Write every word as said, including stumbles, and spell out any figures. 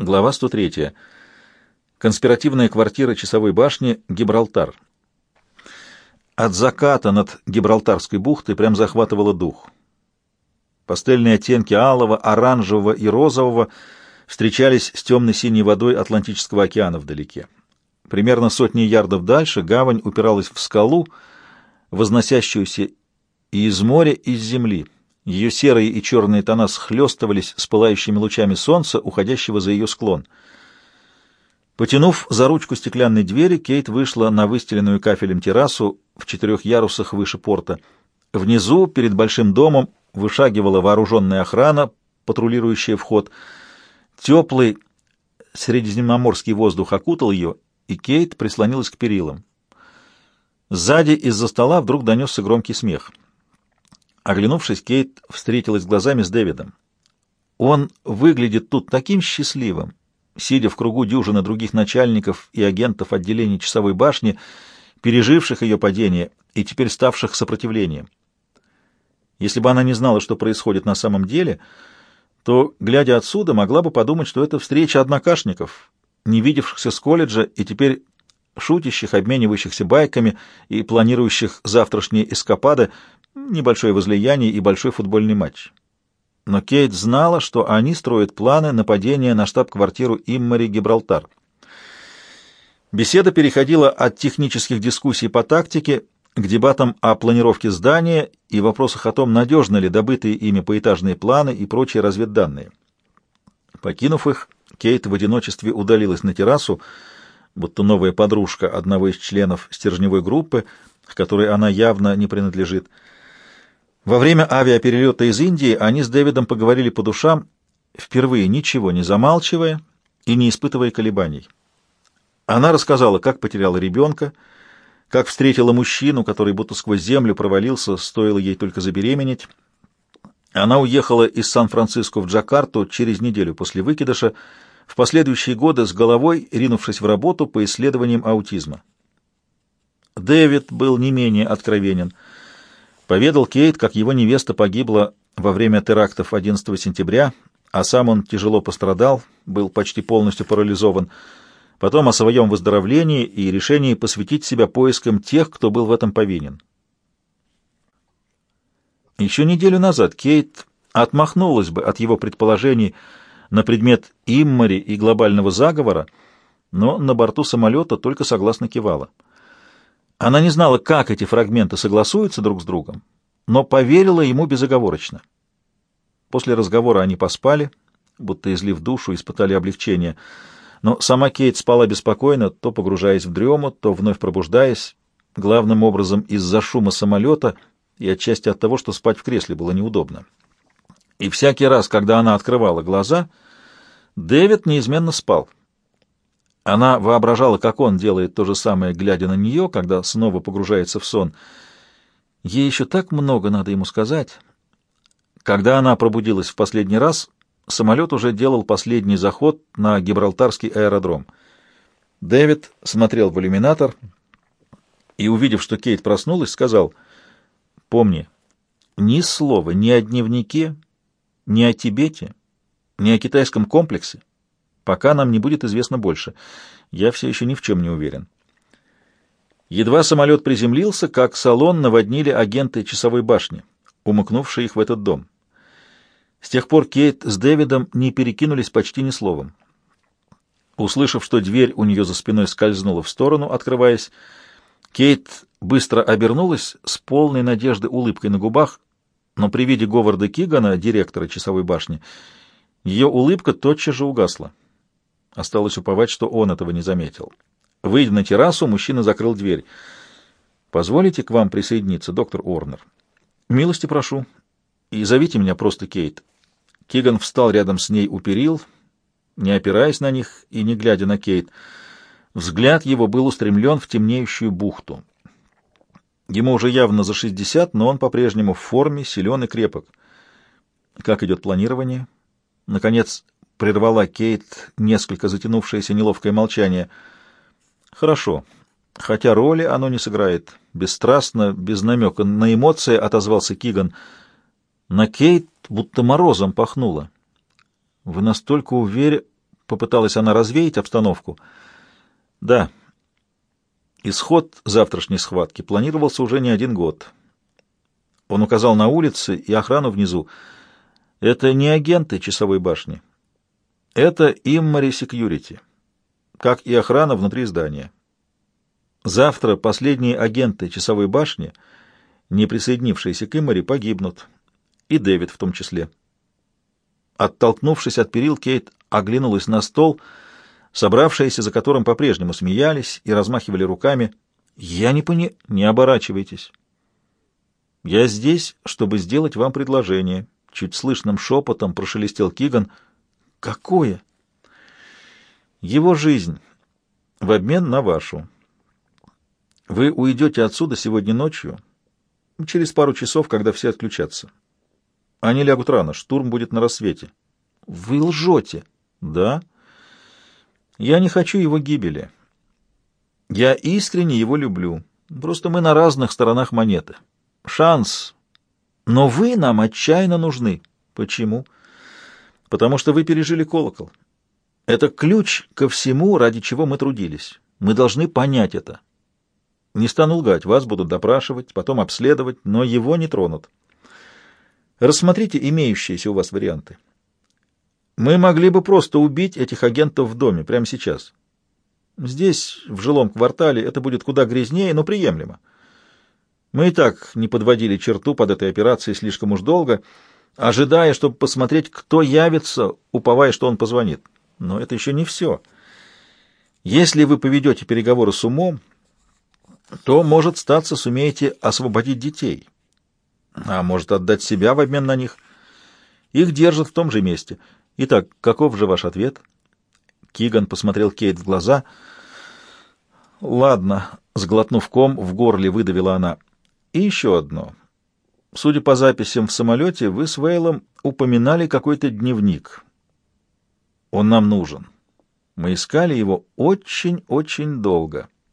Глава сто третья. Конспиративная квартира часовой башни, Гибралтар. От заката над Гибралтарской бухтой прям захватывало дух. Пастельные оттенки алого, оранжевого и розового встречались с темно-синей водой Атлантического океана вдалеке. Примерно сотни ярдов дальше гавань упиралась в скалу, возносящуюся и из моря, и из земли. Ее серые и черные тона схлестывались с пылающими лучами солнца, уходящего за ее склон. Потянув за ручку стеклянной двери, Кейт вышла на выстеленную кафелем террасу в четырех ярусах выше порта. Внизу, перед большим домом, вышагивала вооруженная охрана, патрулирующая вход. Теплый средиземноморский воздух окутал ее, и Кейт прислонилась к перилам. Сзади из-за стола вдруг донесся громкий смех. Оглянувшись, Кейт встретилась глазами с Дэвидом. Он выглядит тут таким счастливым, сидя в кругу дюжины других начальников и агентов отделений часовой башни, переживших ее падение и теперь ставших сопротивлением. Если бы она не знала, что происходит на самом деле, то, глядя отсюда, могла бы подумать, что это встреча однокашников, не видевшихся с колледжа и теперь шутящих, обменивающихся байками и планирующих завтрашние эскапады, небольшое возлияние и большой футбольный матч. Но Кейт знала, что они строят планы нападения на штаб-квартиру Иммари Гибралтар. Беседа переходила от технических дискуссий по тактике к дебатам о планировке здания и вопросах о том, надежны ли добытые ими поэтажные планы и прочие разведданные. Покинув их, Кейт в одиночестве удалилась на террасу, будто новая подружка одного из членов стержневой группы, к которой она явно не принадлежит. Во время авиаперелета из Индии они с Дэвидом поговорили по душам, впервые ничего не замалчивая и не испытывая колебаний. Она рассказала, как потеряла ребенка, как встретила мужчину, который будто сквозь землю провалился, стоило ей только забеременеть. Она уехала из Сан-Франциско в Джакарту через неделю после выкидыша, в последующие годы с головой ринувшись в работу по исследованиям аутизма. Дэвид был не менее откровенен. Поведал Кейт, как его невеста погибла во время терактов одиннадцатого сентября, а сам он тяжело пострадал, был почти полностью парализован. Потом о своем выздоровлении и решении посвятить себя поискам тех, кто был в этом повинен. Еще неделю назад Кейт отмахнулась бы от его предположений на предмет Иммари и глобального заговора, но на борту самолета только согласно кивала. Она не знала, как эти фрагменты согласуются друг с другом, но поверила ему безоговорочно. После разговора они поспали, будто излив душу, испытали облегчение. Но сама Кейт спала беспокойно, то погружаясь в дрему, то вновь пробуждаясь, главным образом из-за шума самолета и отчасти от того, что спать в кресле было неудобно. И всякий раз, когда она открывала глаза, Дэвид неизменно спал. Она воображала, как он делает то же самое, глядя на нее, когда снова погружается в сон. Ей еще так много надо ему сказать. Когда она пробудилась в последний раз, самолет уже делал последний заход на Гибралтарский аэродром. Дэвид смотрел в иллюминатор и, увидев, что Кейт проснулась, сказал: «Помни, ни слова ни о дневнике, ни о Тибете, ни о китайском комплексе, пока нам не будет известно больше. Я все еще ни в чем не уверен». Едва самолет приземлился, как салон наводнили агенты часовой башни, умыкнувшие их в этот дом. С тех пор Кейт с Дэвидом не перекинулись почти ни словом. Услышав, что дверь у нее за спиной скользнула в сторону, открываясь, Кейт быстро обернулась с полной надежды улыбкой на губах, но при виде Говарда Кигана, директора часовой башни, ее улыбка тотчас же угасла. Осталось уповать, что он этого не заметил. Выйдя на террасу, мужчина закрыл дверь. «Позволите к вам присоединиться, доктор Уорнер?» «Милости прошу. И зовите меня просто Кейт». Киган встал рядом с ней у перил, не опираясь на них и не глядя на Кейт. Взгляд его был устремлен в темнеющую бухту. Ему уже явно за шестьдесят, но он по-прежнему в форме, силен и крепок. «Как идет планирование?» Наконец прервала Кейт несколько затянувшееся неловкое молчание. «Хорошо. Хотя роли оно не сыграет». Бесстрастно, без намека на эмоции отозвался Киган. На Кейт будто морозом пахнуло. «Вы настолько уверены...» Попыталась она развеять обстановку. Да, исход завтрашней схватки планировался уже не один год. Он указал на улицы и охрану внизу. Это не агенты часовой башни. Это Иммари Секьюрити, как и охрана внутри здания. Завтра последние агенты часовой башни, не присоединившиеся к Иммари, погибнут. И Дэвид в том числе. Оттолкнувшись от перил, Кейт оглянулась на стол, собравшиеся за которым по-прежнему смеялись и размахивали руками. «Я не пони... Не оборачивайтесь. Я здесь, чтобы сделать вам предложение», — чуть слышным шепотом прошелестел Киган. «Какое?» «Его жизнь в обмен на вашу. Вы уйдете отсюда сегодня ночью, через пару часов, когда все отключатся. Они лягут рано, штурм будет на рассвете». «Вы лжете». «Да. Я не хочу его гибели. Я искренне его люблю. Просто мы на разных сторонах монеты. Шанс. Но вы нам отчаянно нужны». «Почему?» «Потому что вы пережили колокол. Это ключ ко всему, ради чего мы трудились. Мы должны понять это. Не стану лгать, вас будут допрашивать, потом обследовать, но его не тронут. Рассмотрите имеющиеся у вас варианты. Мы могли бы просто убить этих агентов в доме, прямо сейчас. Здесь, в жилом квартале, это будет куда грязнее, но приемлемо. Мы и так не подводили черту под этой операцией слишком уж долго, ожидая, чтобы посмотреть, кто явится, уповая, что он позвонит. Но это еще не все. Если вы поведете переговоры с умом, то, может статься, сумеете освободить детей, а может отдать себя в обмен на них. Их держат в том же месте. Итак, каков же ваш ответ?» Киган посмотрел Кейт в глаза. «Ладно», — сглотнув ком, в горле выдавила она. «И еще одно. Судя по записям в самолете, вы с Вейлом упоминали какой-то дневник. Он нам нужен. Мы искали его очень-очень долго».